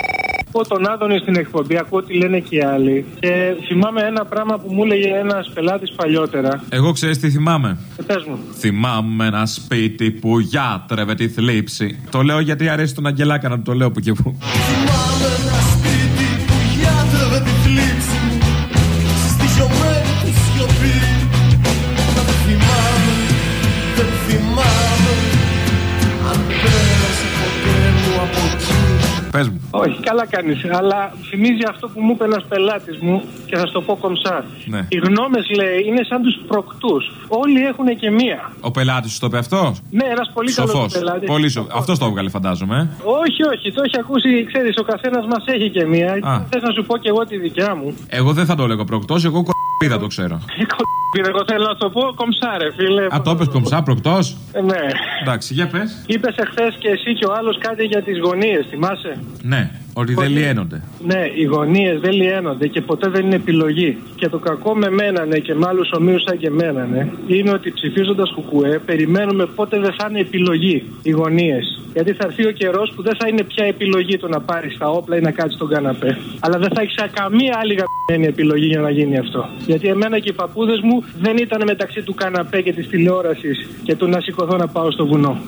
Ακούω τον Άδωνη στην εκπομπή, ακούω τι λένε και οι άλλοι. Και θυμάμαι ένα πράγμα που μου έλεγε ένας πελάτης παλιότερα. Εγώ ξέρεις τι θυμάμαι. Ε, πες μου. Θυμάμαι ένα σπίτι που γιάτρευε τη θλίψη. Το λέω γιατί αρέσει τον Αγγελάκα να του το λέω που και που. Θυμάμαι ένα σπίτι που γιάτρευε τη θλίψη. Στοιχειωμένη τη σιωπή. Δεν θυμάμαι, δεν θυμάμαι αν πέρασε ποτέ μου από εκεί. Πες μου. Όχι, καλά κάνεις, αλλά θυμίζει αυτό που μου είπε ένας πελάτης μου και θα σου το πω κομψά. Ναι. Οι γνώμες, λέει, είναι σαν τους προκτούς. Όλοι έχουν και μία. Ο πελάτης σου το είπε αυτό? Ναι, ένας πολύ καλός σοφός. πελάτης. Πολύ σοφός. Αυτός το έβγαλε, φαντάζομαι. Ε? Όχι, όχι, το έχει ακούσει, ξέρεις, ο καθένας μας έχει και μία. Α. Θες να σου πω και εγώ τη δικιά μου. Εγώ δεν θα το λέγω προκτός, εγώ κο***πίδα το ξέρω. Εγώ θέλω να το πω κομψά, ρε φίλε. Α, το είπες κομψά, προκτός. Ε, ναι. Εντάξει, για πες. Είπες εχθές και εσύ και ο άλλος κάτι για τις γωνίες, θυμάσαι? Ναι, ότι δεν λιένονται. Ναι, οι γωνίες δεν λιένονται και ποτέ δεν είναι επιλογή. Και το κακό με μένανε και με άλλους ομοίους σαν και μένανε είναι ότι ψηφίζοντας κουκουέ περιμένουμε πότε δεν θα είναι επιλογή οι γωνίες. Γιατί θα έρθει ο καιρός που δεν θα είναι πια επιλογή το να πάρεις τα όπλα ή να κάτσεις στον καναπέ. Αλλά δεν θα έχεις καμία άλλη γαμμένη επιλογή για να γίνει αυτό. Γιατί εμένα και οι παππούδες μου δεν ήταν μεταξύ του καναπέ και της τηλεόρασης και του να σηκωθώ να πάω στο βουνό.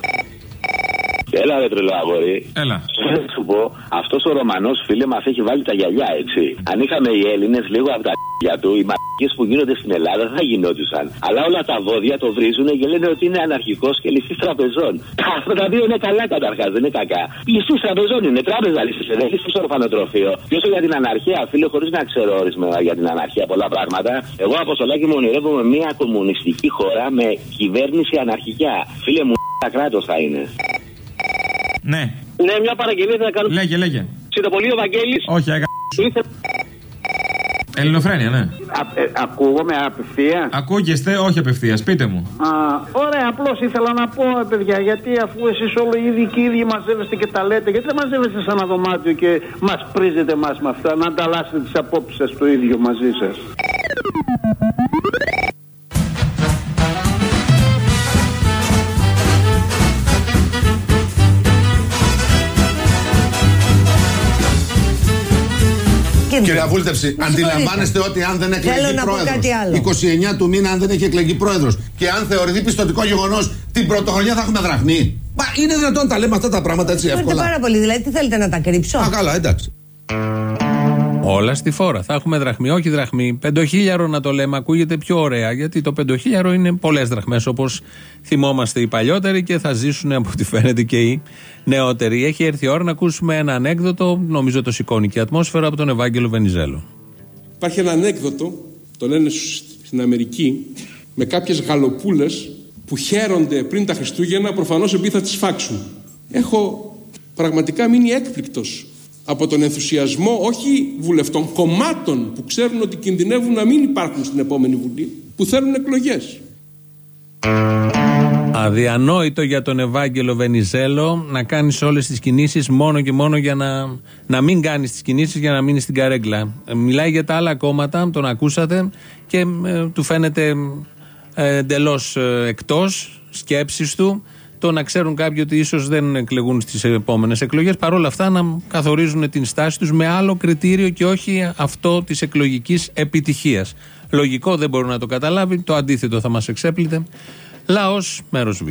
Έλα ρε τρελό αγόρι. Έλα. Θα σου πω, αυτός ο Ρωμανός φίλε μας έχει βάλει τα γυαλιά, έτσι. Αν είχαμε οι Έλληνες λίγο από τα για του, οι μ***ες που γίνονται στην Ελλάδα θα γινόντουσαν. Αλλά όλα τα βόδια το βρίζουν και λένε ότι είναι αναρχικός και ληστής τραπεζών. Αυτά τα δύο είναι καλά καταρχάς, δεν είναι κακά. Ληστής τραπεζών είναι, τράπεζα ληστής, δεν ληστής ορφανοτροφείο. Και όσο για την αναρχία, φίλε, χωρίς να ξέρω ορισμένα για την αναρχία πολλά πράγματα, εγώ από Σολάκη μου ονειρεύομαι μια κομμουνιστική χώρα με κυβέρνηση αναρχικιά. Φίλε μου, τα κράτος θα είναι. Ναι. Ναι, μια παραγγελία θα κάνω. Λέγε, λέγε. Συντοπολείο Βαγγέλης. Όχι, έκα... Ήθε... Ελληνοφρένεια, ναι. Α, ε, ακούγομαι απευθεία. Ακούγεστε, όχι απευθεία, πείτε μου. Α, ωραία, απλώς ήθελα να πω, παιδιά, γιατί αφού εσείς όλοι οι ίδιοι και οι ίδιοι μαζεύεστε και τα λέτε, γιατί δεν μαζεύεστε σε ένα δωμάτιο και μας πρίζετε εμάς με αυτά, να ανταλλάσσετε τις απόψεις σας το ίδιο μαζί σας. Κυρία Βούλτευση, αντιλαμβάνεστε ότι αν δεν εκλεγεί πρόεδρος, είκοσι εννέα του μήνα, αν δεν έχει εκλεγεί πρόεδρος και αν θεωρηθεί πιστωτικό γεγονός, την πρωτοχρονιά θα έχουμε δραχμή. Μα είναι δυνατόν να τα λέμε αυτά τα πράγματα έτσι εύκολα? Μπορείτε πάρα πολύ, δηλαδή τι θέλετε να τα κρύψω? Α, καλά, εντάξει. Όλα στη φόρα. Θα έχουμε δραχμή, όχι δραχμή. Πεντοχίλιαρο να το λέμε, ακούγεται πιο ωραία. Γιατί το πεντοχίλιαρο είναι πολλές δραχμές, όπως θυμόμαστε οι παλιότεροι και θα ζήσουν από ό,τι φαίνεται και οι νεότεροι. Έχει έρθει η ώρα να ακούσουμε ένα ανέκδοτο, νομίζω το σηκώνει και η ατμόσφαιρα, από τον Ευάγγελο Βενιζέλο. Υπάρχει ένα ανέκδοτο, το λένε στην Αμερική, με κάποιες γαλοπούλες που χαίρονται πριν τα Χριστούγεννα, προφανώς επειδή θα τις φάξουν. Έχω πραγματικά μείνει έκπληκτος από τον ενθουσιασμό όχι βουλευτών, κομμάτων που ξέρουν ότι κινδυνεύουν να μην υπάρχουν στην επόμενη Βουλή, που θέλουν εκλογές. Αδιανόητο για τον Ευάγγελο Βενιζέλο να κάνεις όλες τις κινήσεις μόνο και μόνο για να, να μην κάνεις τις κινήσεις για να μείνεις στην καρέγκλα. Μιλάει για τα άλλα κόμματα, τον ακούσατε και ε, του φαίνεται ε, εντελώς ε, εκτός σκέψης του το να ξέρουν κάποιοι ότι ίσως δεν εκλεγούν στις επόμενες εκλογές, παρόλα αυτά να καθορίζουν την στάση τους με άλλο κριτήριο και όχι αυτό της εκλογικής επιτυχίας. Λογικό, δεν μπορεί να το καταλάβει, το αντίθετο θα μας εξέπλητε. Λαός, μέρος Β.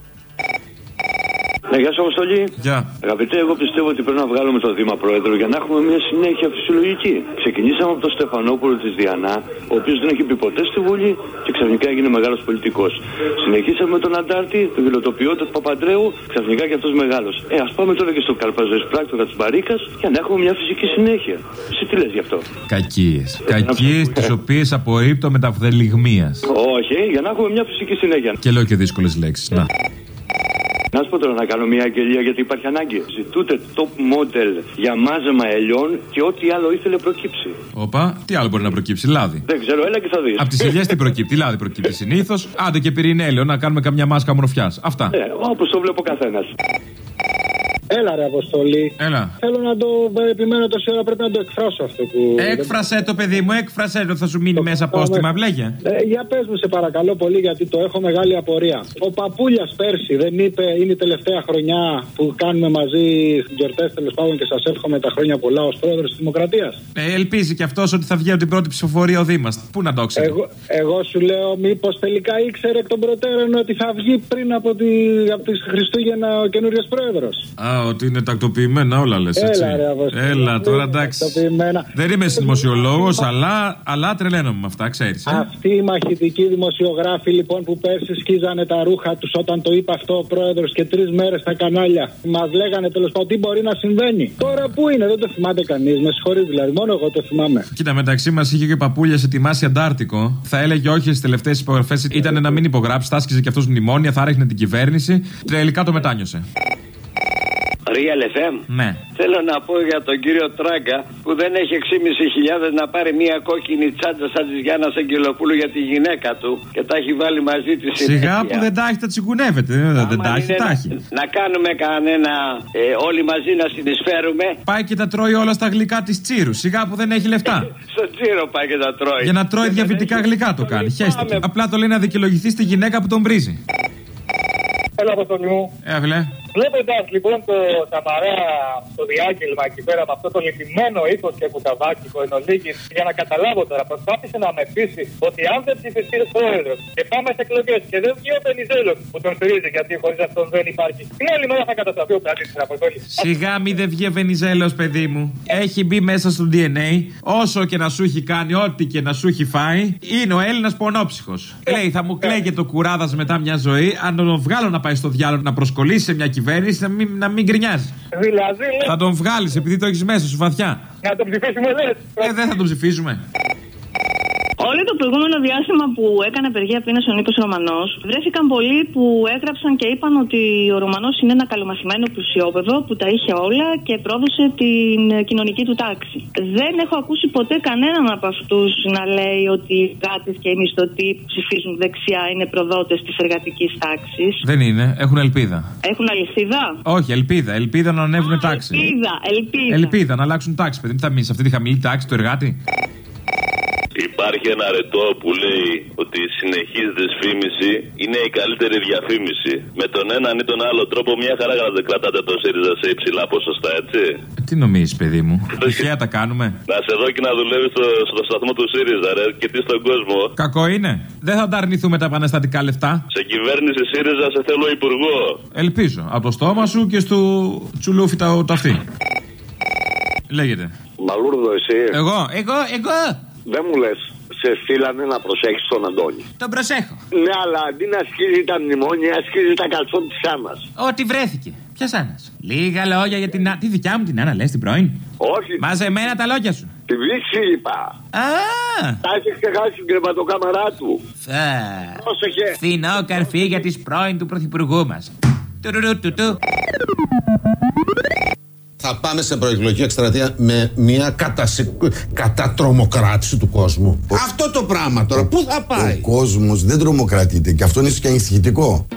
Ναι, γεια σου, Αποστολή. Γεια. Αγαπητέ, εγώ πιστεύω ότι πρέπει να βγάλουμε το Δήμα Πρόεδρο για να έχουμε μια συνέχεια φυσιολογική. Ξεκινήσαμε από τον Στεφανόπουλο της Διανά, ο οποίος δεν έχει πει ποτέ στη Βουλή και ξαφνικά έγινε μεγάλος πολιτικός. Συνεχίσαμε με τον Αντάρτη, τον γελοτοποιό του Παπαντρέου, ξαφνικά και αυτός μεγάλος. Ε, ας πάμε τώρα και στο Καρπαζοεισπράκτορα της Μπαρίκας για να έχουμε μια φυσική συνέχεια. Εσύ τι λες γι' αυτό? Κακίες. Κακίες τις οποίες απορρίπτω με τα βδελιγμίας. Όχι, για να έχουμε μια φυσική συνέχεια. Και λέω και δύσκολες λέξεις. Να. Να σου πω τώρα να κάνω μια αγγελία γιατί υπάρχει ανάγκη. Ζητούτε top model για μάζεμα ελιών και ό,τι άλλο ήθελε προκύψει. Όπα, τι άλλο μπορεί να προκύψει, λάδι. Δεν ξέρω, έλα και θα δεις. Από τις ελιές τι προκύπτει, λάδι προκύπτει συνήθως. Άντε και πυρηνέλαιο να κάνουμε καμιά μάσκα ομορφιάς. Αυτά. Ε, όπως το βλέπω καθένας. Έλα, ρε Αποστολή. Έλα. Θέλω να το επιμένω τόση ώρα, πρέπει να το εκφράσω αυτό που. Έκφρασε το, παιδί μου, έκφρασε το, θα σου μείνει το μέσα απόστημα, βλέγε. Ε, για πες μου, σε παρακαλώ πολύ, γιατί το έχω μεγάλη απορία. Ο Παπούλιας πέρσι δεν είπε, είναι η τελευταία χρονιά που κάνουμε μαζί γιορτές τέλος πάντων και σας εύχομαι τα χρόνια πολλά ως πρόεδρος της Δημοκρατίας. Ε, ελπίζει κι αυτός ότι θα βγει από την πρώτη ψηφοφορία ο Δήμας. Πού να το ξέρει. Εγώ, εγώ σου λέω, μήπως τελικά ήξερε εκ των προτέρων ότι θα βγει πριν από, τη, από τις Χριστούγεννα ο καινούριος πρόεδρος. Α, ότι είναι τακτοποιημένα όλα λες, έτσι. Έλα, ρε, Αποστολή. Έλα τώρα, εντάξει. Δεν είμαι δημοσιολόγος, αλλά, αλλά τρελαίνομαι με αυτά, ξέρεις. Ε? Αυτοί οι μαχητικοί δημοσιογράφοι λοιπόν που πέρσι σκίζανε τα ρούχα τους όταν το είπε αυτό ο πρόεδρος και τρεις μέρες στα κανάλια, μας λέγανε τέλος πάντων τι μπορεί να συμβαίνει. Τώρα πού είναι, δεν το θυμάται κανείς. Με συγχωρείς δηλαδή, μόνο εγώ το θυμάμαι. Κοίτα, μεταξύ μας είχε και ο Παπούλιας ετοιμάσει Αντάρτικο. Θα έλεγε όχι στις τελευταίες υπογραφές, ήταν να μην υπογράψει, τάσκιζε και αυτός μνημόνια, θα ρίχνε την κυβέρνηση. Τελικά το μετάνιωσε. Real εφ εμ. Ναι. Θέλω να πω για τον κύριο Τράγκα που δεν έχει έξι και μισή χιλιάδες να πάρει μια κόκκινη τσάντα σαν της Γιάννας Αγγελοπούλου για τη γυναίκα του και τα έχει βάλει μαζί της. Σιγά που δεν τα έχει, τα τσιγκουνεύεται. Δεν τα έχει, τα έχει. Να κάνουμε κανένα ε, όλοι μαζί να συνεισφέρουμε. Πάει και τα τρώει όλα στα γλυκά της Τσίρου. Σιγά που δεν έχει λεφτά. Στο Τσίρο πάει και τα τρώει. Για να τρώει διαβητικά γλυκά το κάνει. Χέστηκε. Απλά το λέει να δικαιολογηθεί στη γυναίκα που τον βρίζει. Έλα, Αποστολή μου. Έβλε. Βλέποντας λοιπόν το Σαμαρά στο διάγγελμα εκεί πέρα με αυτό το λυπημένο ύφος και κουταβάκικο εν ολίγης, για να καταλάβω τώρα, προσπάθησε να με πείσει ότι αν δεν ψηφιστεί πρόεδρος και πάμε σε εκλογές και δεν βγει ο Βενιζέλος που τον στηρίζει γιατί χωρίς αυτόν δεν υπάρχει, την άλλη μέρα θα καταστραφεί ο πλανήτης στην Αποστολή. Σιγά μη δεν βγει ο Βενιζέλος, παιδί μου. Έχει μπει μέσα στο ντι εν έι, όσο και να σου έχει κάνει, ό,τι και να σου έχει φάει, είναι ο Έλληνας πονόψυχος. Λέει, θα μου κλαίγε το κουράδας μετά μια ζωή, αν τον βγάλω να πάει στο διάλογο να προσκολήσει σε μια κυβέρνηση. Να μην, να μην γκρινιάζει. Δηλαδή, θα τον βγάλεις επειδή το έχεις μέσα σου βαθιά. Να τον ψηφίσουμε, λες. Ε, δεν θα τον ψηφίσουμε. Όλο το προηγούμενο διάστημα που έκανε απεργία πείνας ο Νίκος Ρωμανός, βρέθηκαν πολλοί που έγραψαν και είπαν ότι ο Ρωμανός είναι ένα καλομαθημένο πλουσιόπεδο που τα είχε όλα και πρόδωσε την κοινωνική του τάξη. Δεν έχω ακούσει ποτέ κανέναν από αυτούς να λέει ότι οι εργάτες και οι μισθωτοί που ψηφίζουν δεξιά είναι προδότες της εργατικής τάξης. Δεν είναι, έχουν ελπίδα. Έχουν αλυσίδα? Όχι, ελπίδα. Ελπίδα να ανέβουν τάξη. Ελπίδα, ελπίδα. Ελπίδα να αλλάξουν τάξη, παιδί. Θα μείνει σε αυτή τη χαμηλή τάξη του εργάτη. Υπάρχει ένα αρετό που λέει ότι η συνεχής δυσφήμιση είναι η καλύτερη διαφήμιση. Με τον έναν ή τον άλλο τρόπο, μια χαρά κρατάτε το ΣΥΡΙΖΑ σε υψηλά ποσοστά, έτσι. Τι νομίζεις, παιδί μου, τυχαία τα κάνουμε. Να σε δω και να δουλεύεις στο, στο σταθμό του ΣΥΡΙΖΑ, ρε, και τι στον κόσμο. Κακό είναι. Δεν θα τα αρνηθούμε τα επαναστατικά λεφτά. Σε κυβέρνηση ΣΥΡΙΖΑ σε θέλω υπουργό. Ελπίζω. Από το στόμα σου και στο τσουλούφι τα αυτή. Λέγεται. Μπαλούρδο, εσύ. Εγώ, εγώ, εγώ. Δεν μου λες, σε στείλανε να προσέχεις τον Αντώνη. Τον προσέχω. Ναι, αλλά αντί να σκίζει τα μνημόνια, σκίζει τα καλσόν της Άννας. Ό,τι βρέθηκε. Ποια Άννας? Λίγα λόγια για την Άννα. Τι δικιά μου την Άννα λες, την πρώην? Όχι. Μαζεμένα τα λόγια σου. Τη βήξη είπα. Α! Τα έχει ξεχάσει την κρεβατοκάμαρά του. Φα. Πρόσεχε. Φθηνό καρφί για τις πρώην του πρωθυπουργού μας. Τουρουρούτουτου. Θα πάμε σε προεκλογική εκστρατεία με μια κατασυ... κατατρομοκράτηση του κόσμου. Ο... Αυτό το πράγμα τώρα, πού θα πάει? Ο κόσμος δεν τρομοκρατείται και αυτό είναι ίσως και ανησυχητικό.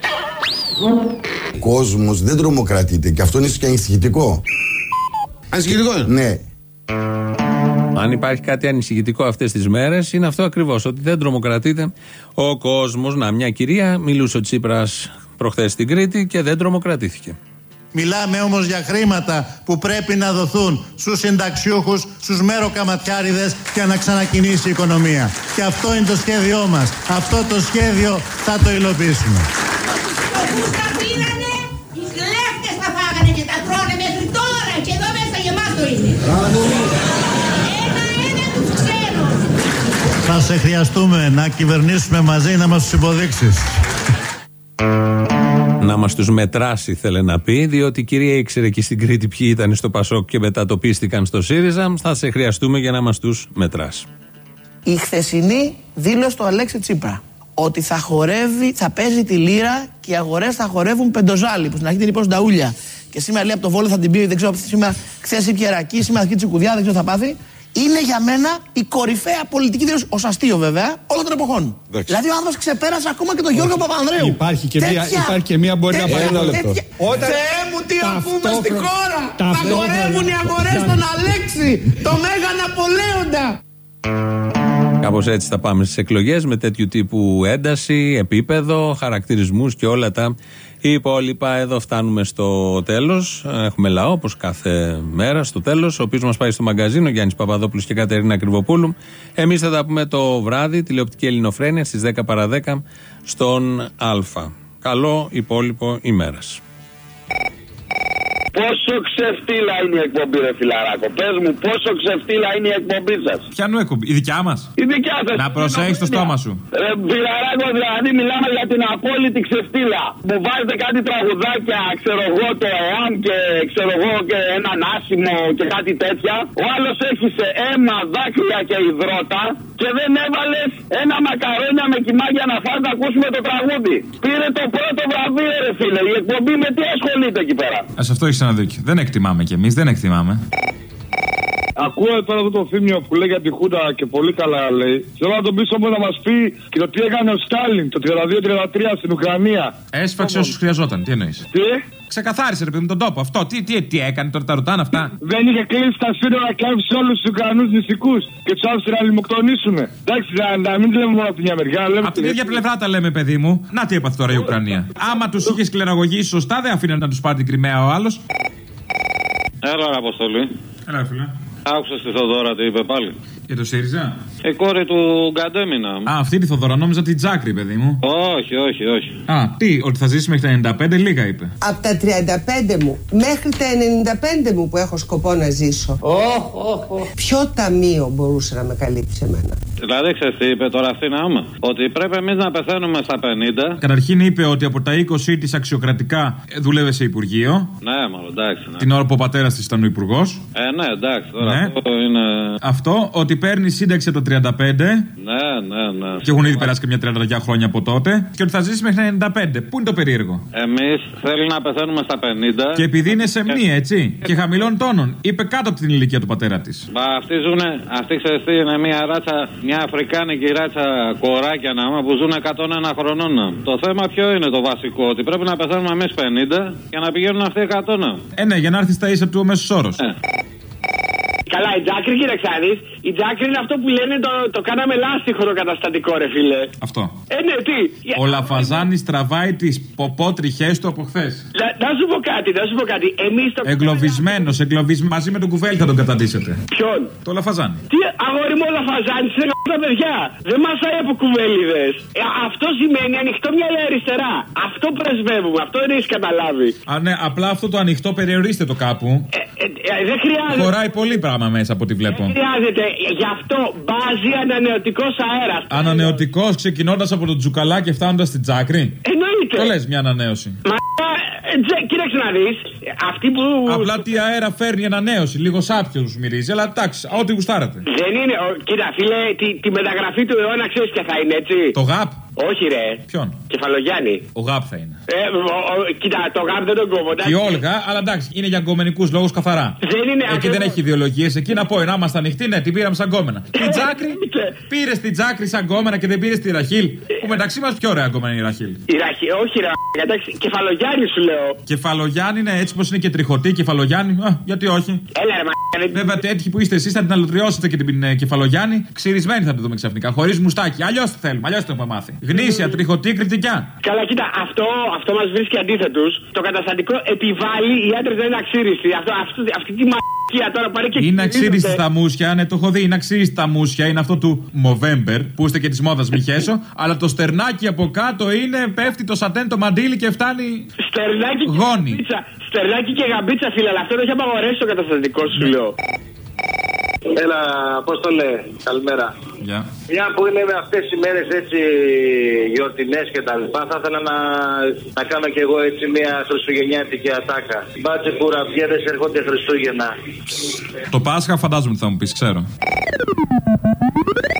Ο κόσμος δεν τρομοκρατείται και αυτό είναι ίσως και ανησυχητικό. Ανησυχητικό είναι? Ναι. Αν υπάρχει κάτι ανησυχητικό αυτές τις μέρες, είναι αυτό ακριβώς, ότι δεν τρομοκρατείται ο κόσμος. Να, μια κυρία, μιλούσε ο Τσίπρας προχθές στην Κρήτη και δεν τρομοκρατήθηκε. Μιλάμε όμως για χρήματα που πρέπει να δοθούν στους συνταξιούχους, στους μέροκαματιάριδες για να ξανακινήσει η οικονομία. Και αυτό είναι το σχέδιό μας. Αυτό το σχέδιο θα το υλοποιήσουμε. Τους τα πήρανε, οι κλέφτες τα φάγανε και τα τρώνε μέχρι τώρα και εδώ μέσα γεμάτο είναι. Ένα-ένα τους ξέρω. Θα σε χρειαστούμε να κυβερνήσουμε μαζί, να μας τους υποδείξεις. Να μας τους μετράσει, θέλει να πει, διότι η κυρία ήξερε εκεί στην Κρήτη ποιοι ήταν στο Πασόκ και μετατοπίστηκαν στο ΣΥΡΙΖΑ. Θα σε χρειαστούμε για να μας τους μετράσει. Η χθεσινή δήλωση του Αλέξη Τσίπρα ότι θα χορεύει, θα παίζει τη λύρα και οι αγορές θα χορεύουν πεντοζάλι, που στην αρχή την είπε ως Νταούλια. Και σήμερα λέει από το Βόλο θα την πει, δεν ξέρω, σήμερα χθες η Πιερακή, σήμερα θα Τσικουδιά, δεν ξέρω θα πάθει. είναι για μένα η κορυφαία πολιτική δήλωση, ως αστείο βέβαια, όλων των εποχών. Δέξε. Δηλαδή ο άνθρωπος ξεπέρασε ακόμα και τον Γιώργο Παπανδρέου. Υπάρχει και, μία, υπάρχει και μία μπορεί τέτοια, να πάρει ένα λεπτό. Όταν... Θεέ μου, τι αφούμε στη χώρα! Θα χορεύουν οι αγορές στον Αλέξη, το Μέγα Ναπολέοντα. Κάπως έτσι θα πάμε στις εκλογές, με τέτοιου τύπου ένταση, επίπεδο, χαρακτηρισμούς και όλα τα υπόλοιπα. Εδώ φτάνουμε στο τέλος. Έχουμε λαό, όπως κάθε μέρα, στο τέλος, ο οποίος μας πάει στο μαγκαζίνο, Γιάννης Παπαδόπουλος και Κατερίνα Κρυβοπούλου. Εμείς θα τα πούμε το βράδυ, τηλεοπτική Ελληνοφρένεια, στις δέκα παρά δέκα, στον Α. Καλό υπόλοιπο ημέρας. Πόσο ξεφτύλα είναι η εκπομπή, ρε φιλαράκο? Πες μου, πόσο ξεφτύλα είναι η εκπομπή σας? Ποιανού εκπομπή, η δικιά μας? Η δικιά σας. Να προσέχεις το στόμα σου. Ρε φιλαράκο, δηλαδή μιλάμε για την απόλυτη ξεφτύλα. Μου βάζετε κάτι τραγουδάκια, ξέρω εγώ, το ΕΑΜ και ξέρω εγώ και έναν άσημο και κάτι τέτοια. Ο άλλος έχει σε αίμα, δάκρυα και υδρότα και δεν έβαλες ένα μακαρόνια με κυμάγια να φας να ακούσουμε το τραγούδι. Πήρε το πρώτο βραβείο, ρε φίλε. Η εκπομπή με τι ασχολείται εκεί πέρα? Ας αυτό έχεις ένα δίκιο. Δεν εκτιμάμε κι εμείς, δεν εκτιμάμε. Ακούω τώρα αυτό το θύμιο που λέει για τη Χούντα και πολύ καλά λέει. Θέλω να τον πείσω όμως να μας πει και το τι έκανε ο Στάλιν το τριάντα δύο τριάντα τρία στην Ουκρανία. Έσφαξε όσους χρειαζόταν, τι εννοείς? Τι? Ξεκαθάρισε ρε παιδί μου τον τόπο. Αυτό, τι, τι, τι έκανε τώρα, τα ρωτάνε αυτά. Δεν είχε κλείσει τα σύνορα και άφησε όλους τους Ουκρανούς νηστικούς και τους άφησε να λιμοκτονήσουν. Εντάξει, να μην λέμε μόνο από την μια μεριά. Από την ίδια πλευρά τα λέμε, παιδί μου. Να τι έπαθε τώρα η Ουκρανία. Άμα τους είχε σκληραγωγήσει σωστά, δεν αφήναν να τους πάρει την Κριμαία ο άλλος. Έλα, Αποστολή. Έλα, φίλε. Άκουσες τη Θοδώρα τι είπε πάλι? Για το ΣΥΡΙΖΑ? Η κόρη του Γκαντέμινα. Α, αυτή τη Θοδώρα, νόμιζα την Τζάκρη, παιδί μου. Όχι, όχι, όχι. Α, τι, ότι θα ζήσει μέχρι τα ενενήντα πέντε, λίγα είπε. Από τα τριάντα πέντε μου μέχρι τα ενενήντα πέντε μου που έχω σκοπό να ζήσω. Oh, oh, oh. Ποιο ταμείο μπορούσε να με καλύψει εμένα? Δηλαδή, ξέρεις τι είπε τώρα αυτή να άμα? Ότι πρέπει εμείς να πεθαίνουμε στα πενήντα. Καταρχήν είπε ότι από τα είκοσι της αξιοκρατικά δούλευε σε Υπουργείο. Ναι, μάλλον εντάξει. Ναι. Την ώρα που ο πατέρας της ήταν ο υπουργός. Ε, ναι, εντάξει. Τώρα ναι. Αυτό είναι. Αυτό, ότι παίρνει σύνταξη από το τριάντα πέντε. Ναι, ναι, ναι. Και έχουν ήδη περάσει και μια τριάντα χρόνια από τότε. Και ότι θα ζήσει μέχρι τα ενενήντα πέντε. Πού είναι το περίεργο? Εμείς θέλει να πεθαίνουμε στα πενήντα. Και επειδή είναι σε μία, έτσι. Και χαμηλών τόνων. Είπε κάτω από την ηλικία του πατέρα της. Μα αυτοί ζουνε, αυτοί ξέρεις τι, είναι μια ράτσα, μια αφρικάνικη ράτσα κοράκια να που ζουν εκατόν ένα χρονών. Το θέμα ποιο είναι το βασικό? Ότι πρέπει να πεθάνουμε εμείς πενήντα και να πηγαίνουν αυτοί εκατό. Ε, ναι, για να έρθει στα ίσα του ο μέσος όρος. Ε. Καλά, η Τζάκρη, κοίταξε να δεις. Η Τζάκρη είναι αυτό που λένε το, το κάναμε λάστιχο καταστατικό, ρε φίλε. Αυτό. Ε, ναι, τι. Ο Λαφαζάνης τραβάει τις ποπότριχές του από χθες. Να, να σου πω κάτι, να σου πω κάτι. Εμείς το. Εγκλωβισμένος, εγκλωβισμένος. Μαζί με τον Κουβέλη θα τον καταντήσετε. Ποιον? Το Λαφαζάνη. Τι αγόρι μου, ο Λαφαζάνης είναι τα παιδιά. Δεν μασάει από κουβέλιδες. Ε, αυτό σημαίνει ανοιχτό μυαλό αριστερά. Αυτό πρεσβεύουμε, αυτό δεν έχει καταλάβει. Α, ναι, απλά αυτό το ανοιχτό περιορίστε το κάπου. Ε, ε, ε, δεν χρειάζεται. Χωράει πολύ πράγμα μέσα από ό,τι βλέπω. Δεν χρειάζεται. Γι' αυτό μπάζει ανανεωτικός αέρας. Ανανεωτικός ξεκινώντας από τον Τζουκαλά και φτάνοντας στην Τζάκρη. Εννοείται. Το λες μια ανανέωση. Μα ε, κοίταξε να δεις. Αυτή που. Απλά τι αέρα φέρνει η ανανέωση. Λίγο σάπιος μυρίζει. Αλλά εντάξει, ό,τι γουστάρετε. Δεν είναι. Ο, κοίτα, φίλε, τη, τη μεταγραφή του αιώνα ξέρεις ποια θα είναι, έτσι. Το ΓΑΠ. Όχι, ρε. Ποιον? Κεφαλογιάννη. Ο ΓΑΠ θα είναι. Ε, ο, ο, κοίτα, το ΓΑΠ δεν τον κόβω. Η Όλγα, αλλά εντάξει, είναι για γκομενικούς λόγους καθαρά. Δεν είναι. Εκεί ακριβώς δεν έχει ιδεολογίες. Εκεί να πω, να είμαστε ανοιχτοί, ναι, την πήραμε σαν γκόμενα. Την Τζάκρη, πήρε την Τζάκρη σαν γκόμενα και δεν πήρε τη Ραχίλ. Που μεταξύ μας πιο ωραία γκόμενα είναι η Ραχίλ. Η Ραχίλ, όχι, ρε. Εντάξει, Κεφαλογιάννη σου λέω. Κεφαλογιάννη, ναι, έτσι πως είναι και τριχωτή, Κεφαλογιάννη. Α, γιατί όχι. Έλα, ρε, μα. Βέβαια, τέτοιοι που είστε εσείς θα την αλωτριώσετε και την ε, Κεφαλογιάννη. Ξυρισμένη θα την δούμε ξαφνικά. Χωρίς μουστάκι. Αλλιώς το θέλουμε, αλλιώς το έχουμε μάθει. Γνήσια, τριχωτή, κριτικιά. Καλά, κοίτα, αυτό, αυτό μας βρίσκει αντίθετους. Το καταστατικό επιβάλλει οι άντρες να είναι αξίριστοι. Αυτό, αυτό, αυτή τη μαλακία τώρα πάρει και. Είναι αξίριστη στα μουσια, ναι, το έχω δει. Είναι αξίριστη στα μουσια. Είναι αυτό του Movember που είστε και τη μόδα μη χέσω. Αλλά το στερνάκι από κάτω είναι, πέφτει το σατέν το μαντίλι και φτάνει. Στερνάκι γόνι. Και στερνάκι και γαμπίτσα, φίλε, αλλά αυτό δεν έχει απαγορεύσει το καταστατικό σου, λέω. Έλα, πώς το λέει, καλημέρα. Yeah. Μια που είναι με αυτές οι μέρες έτσι γιορτινές και τα λοιπά, θα ήθελα να, να κάνω κι εγώ έτσι μια χριστουγεννιάτικη ατάκα. Μπάτσε κουραμπιέδες έρχονται Χριστούγεννα. Το Πάσχα φαντάζομαι ότι θα μου πεις, ξέρω.